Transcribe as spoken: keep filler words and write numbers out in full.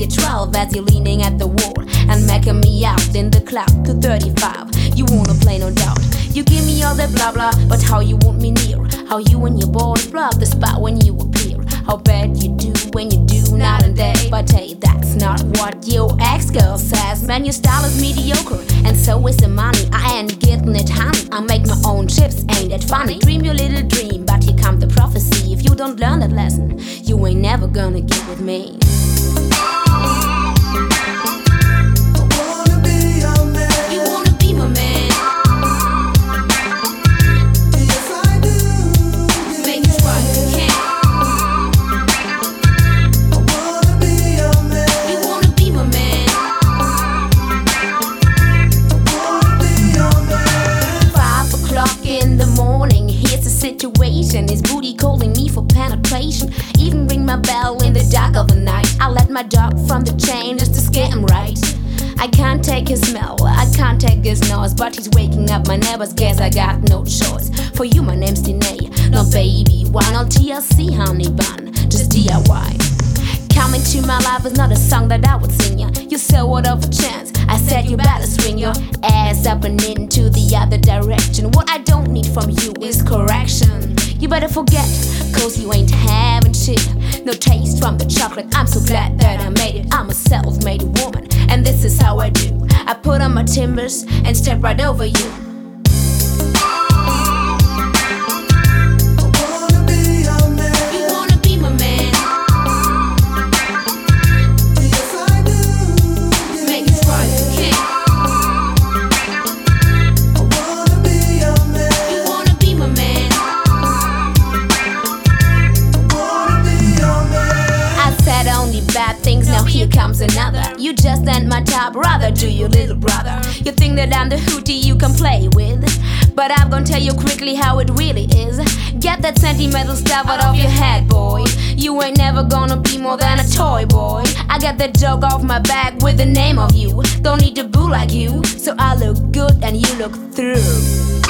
you twelve as you're leaning at the wall and making me out in the cloud to thirty-five. You wanna play, no doubt. You give me all that blah blah, but how you want me near? How you and your boys blow the spot when you appear? How bad you do when you do night and day? But hey, that's not what your ex-girl says. Man, your style is mediocre, and so is the money. I ain't getting it, honey. I make my own chips, ain't that funny? Dream your little dream, but here comes the prophecy. If you don't learn that lesson, you ain't never gonna get with me. Situation. His booty calling me for penetration. Even ring my bell in the dark of the night. I let my dog from the chain just to scare him right. I can't take his smell, I can't take his noise, but he's waking up my neighbors. Guess I got no choice. For you, my name's Danae. No baby, why not T L C, honey bun? Just D I Y. Coming to my life is not a song that I would sing ya. You said what of a chance? I said you better swing your ass up and into the other direction. What I don't need from you is correction. You better forget, cause you ain't having shit. No taste from the chocolate, I'm so glad that I made it. I'm a self-made woman, and this is how I do. I put on my timbers and step right over you. Bad things, now here comes another. You just ain't my top brother, do you, little brother? You think that I'm the hootie you can play with, but I'm gonna tell you quickly how it really is. Get that sentimental stuff out of your head, boy. You ain't never gonna be more than a toy, boy. I got that joke off my back with the name of you. Don't need to boo like you, so I look good and you look through.